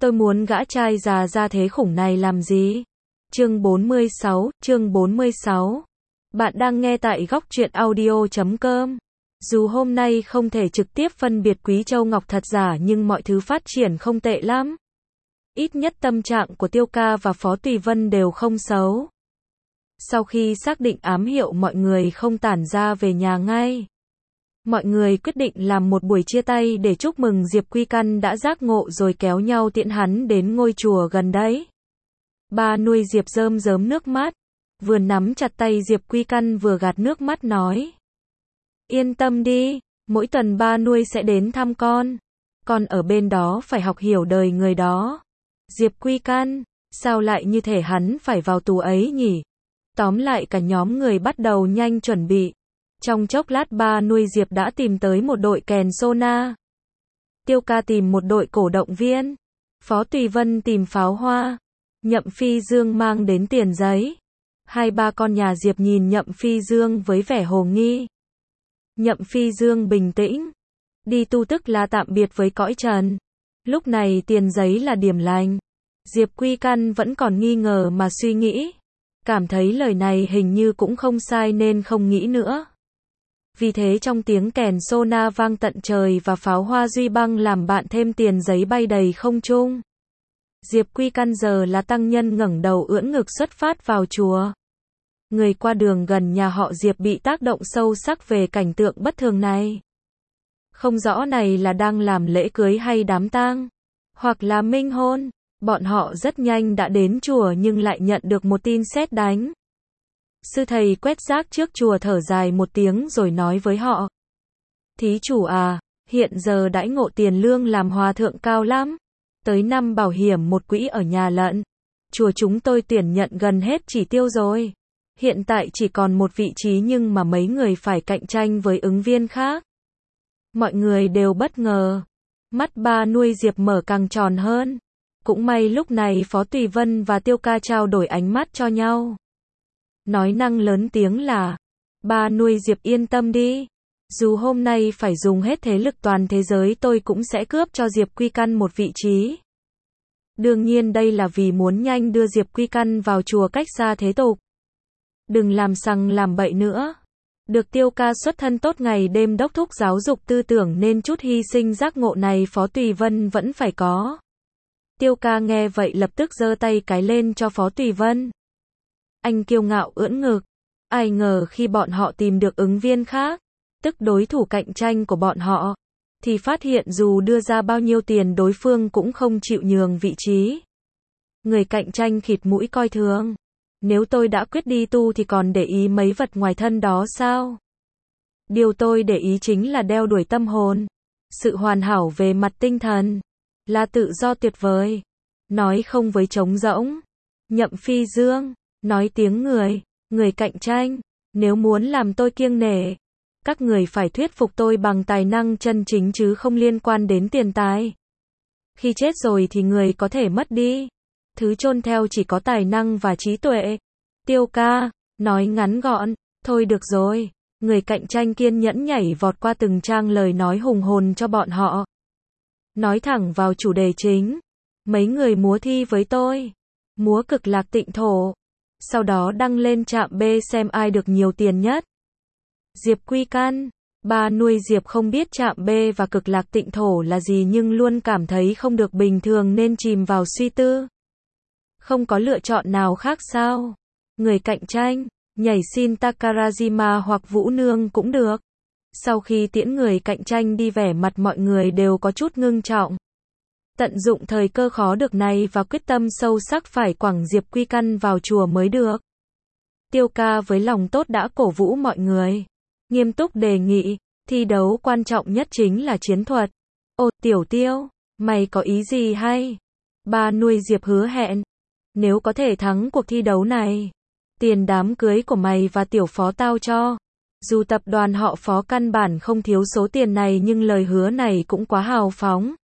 Tôi muốn gã trai già ra thế khủng này làm gì? Chương 46. Bạn đang nghe tại góc truyện audio.com. Dù hôm nay không thể trực tiếp phân biệt Quý Châu Ngọc thật giả nhưng mọi thứ phát triển không tệ lắm. Ít nhất tâm trạng của Tiêu Ca và Phó Tùy Vân đều không xấu. Sau khi xác định ám hiệu mọi người không tản ra về nhà ngay. Mọi người quyết định làm một buổi chia tay để chúc mừng Diệp Quy Căn đã giác ngộ rồi kéo nhau tiễn hắn đến ngôi chùa gần đấy. Ba nuôi Diệp rơm rớm nước mắt, vừa nắm chặt tay Diệp Quy Căn vừa gạt nước mắt nói. Yên tâm đi, mỗi tuần ba nuôi sẽ đến thăm con ở bên đó phải học hiểu đời người đó. Diệp Quy Căn, sao lại như thể hắn phải vào tù ấy nhỉ? Tóm lại cả nhóm người bắt đầu nhanh chuẩn bị. Trong chốc lát ba nuôi Diệp đã tìm tới một đội kèn sona. Tiêu Ca tìm một đội cổ động viên. Phó Tùy Vân tìm pháo hoa. Nhậm Phi Dương mang đến tiền giấy. Hai ba con nhà Diệp nhìn Nhậm Phi Dương với vẻ hồ nghi. Nhậm Phi Dương bình tĩnh. Đi tu tức là tạm biệt với cõi trần. Lúc này tiền giấy là điểm lành. Diệp Quy Căn vẫn còn nghi ngờ mà suy nghĩ. Cảm thấy lời này hình như cũng không sai nên không nghĩ nữa. Vì thế trong tiếng kèn sona vang tận trời và pháo hoa duy băng làm bạn thêm tiền giấy bay đầy không trung. Diệp Quy Căn giờ là tăng nhân ngẩng đầu ưỡn ngực xuất phát vào chùa. Người qua đường gần nhà họ Diệp bị tác động sâu sắc về cảnh tượng bất thường này. Không rõ này là đang làm lễ cưới hay đám tang, hoặc là minh hôn. Bọn họ rất nhanh đã đến chùa nhưng lại nhận được một tin sét đánh. Sư thầy quét rác trước chùa thở dài một tiếng rồi nói với họ. Thí chủ à, hiện giờ đãi ngộ tiền lương làm hòa thượng cao lắm. Tới năm bảo hiểm một quỹ ở nhà lận. Chùa chúng tôi tuyển nhận gần hết chỉ tiêu rồi. Hiện tại chỉ còn một vị trí nhưng mà mấy người phải cạnh tranh với ứng viên khác. Mọi người đều bất ngờ. Mắt ba nuôi Diệp mở càng tròn hơn. Cũng may lúc này Phó Tùy Vân và Tiêu Ca trao đổi ánh mắt cho nhau. Nói năng lớn tiếng là, ba nuôi Diệp yên tâm đi. Dù hôm nay phải dùng hết thế lực toàn thế giới tôi cũng sẽ cướp cho Diệp Quy Căn một vị trí. Đương nhiên đây là vì muốn nhanh đưa Diệp Quy Căn vào chùa cách xa thế tục. Đừng làm sằng làm bậy nữa. Được Tiêu Ca xuất thân tốt ngày đêm đốc thúc giáo dục tư tưởng nên chút hy sinh giác ngộ này Phó Tùy Vân vẫn phải có. Tiêu Ca nghe vậy lập tức giơ tay cái lên cho Phó Tùy Vân. Anh kiêu ngạo ưỡn ngực. Ai ngờ khi bọn họ tìm được ứng viên khác, tức đối thủ cạnh tranh của bọn họ, thì phát hiện dù đưa ra bao nhiêu tiền đối phương cũng không chịu nhường vị trí. Người cạnh tranh khịt mũi coi thường. Nếu tôi đã quyết đi tu thì còn để ý mấy vật ngoài thân đó sao? Điều tôi để ý chính là đeo đuổi tâm hồn. Sự hoàn hảo về mặt tinh thần. Là tự do tuyệt vời. Nói không với trống rỗng. Nhậm Phi Dương. Nói tiếng người cạnh tranh. Nếu muốn làm tôi kiêng nể, các người phải thuyết phục tôi bằng tài năng chân chính chứ không liên quan đến tiền tài. Khi chết rồi thì người có thể mất đi. Thứ chôn theo chỉ có tài năng và trí tuệ. Tiêu Ca, nói ngắn gọn, thôi được rồi. Người cạnh tranh kiên nhẫn nhảy vọt qua từng trang lời nói hùng hồn cho bọn họ. Nói thẳng vào chủ đề chính. Mấy người múa thi với tôi. Múa Cực Lạc Tịnh Thổ. Sau đó đăng lên trạm B xem ai được nhiều tiền nhất. Diệp Quy Căn, ba nuôi Diệp không biết trạm B và Cực Lạc Tịnh Thổ là gì nhưng luôn cảm thấy không được bình thường nên chìm vào suy tư. Không có lựa chọn nào khác sao? Người cạnh tranh, nhảy xin Takarajima hoặc Vũ Nương cũng được. Sau khi tiễn người cạnh tranh đi vẻ mặt mọi người đều có chút ngưng trọng. Tận dụng thời cơ khó được này và quyết tâm sâu sắc phải quẳng Diệp Quy Căn vào chùa mới được. Tiêu Ca với lòng tốt đã cổ vũ mọi người. Nghiêm túc đề nghị, thi đấu quan trọng nhất chính là chiến thuật. Ô, Tiểu Tiêu, mày có ý gì hay? Ba nuôi Diệp hứa hẹn. Nếu có thể thắng cuộc thi đấu này, tiền đám cưới của mày và Tiểu Phó tao cho. Dù tập đoàn họ Phó căn bản không thiếu số tiền này nhưng lời hứa này cũng quá hào phóng.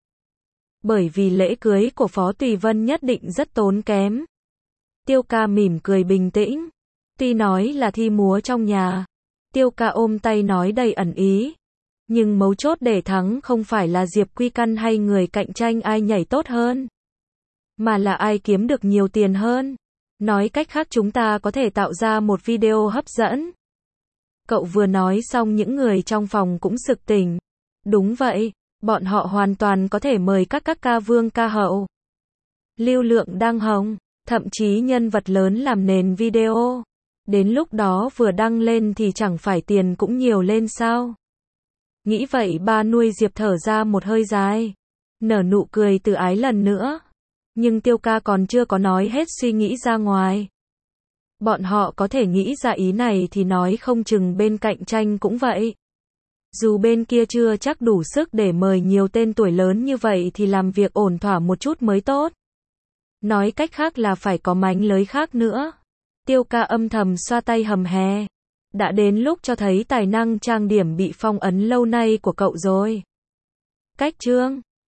Bởi vì lễ cưới của Phó Tùy Vân nhất định rất tốn kém. Tiêu Ca mỉm cười bình tĩnh. Tuy nói là thi múa trong nhà, Tiêu Ca ôm tay nói đầy ẩn ý. Nhưng mấu chốt để thắng không phải là Diệp Quy Căn hay người cạnh tranh ai nhảy tốt hơn. mà là ai kiếm được nhiều tiền hơn. Nói cách khác chúng ta có thể tạo ra một video hấp dẫn. Cậu vừa nói xong những người trong phòng cũng sực tỉnh. Đúng vậy, bọn họ hoàn toàn có thể mời các ca vương ca hậu. Lưu lượng đang hồng, thậm chí nhân vật lớn làm nền video. Đến lúc đó vừa đăng lên thì chẳng phải tiền cũng nhiều lên sao? Nghĩ vậy ba nuôi Diệp thở ra một hơi dài, nở nụ cười từ ái lần nữa. Nhưng Tiêu ca còn chưa có nói hết suy nghĩ ra ngoài. Bọn họ có thể nghĩ ra ý này thì nói không chừng bên cạnh tranh cũng vậy. Dù bên kia chưa chắc đủ sức để mời nhiều tên tuổi lớn như vậy thì làm việc ổn thỏa một chút mới tốt. Nói cách khác là phải có mánh lới khác nữa. Tiêu ca âm thầm xoa tay hầm hè. Đã đến lúc cho thấy tài năng trang điểm bị phong ấn lâu nay của cậu rồi. Cách chương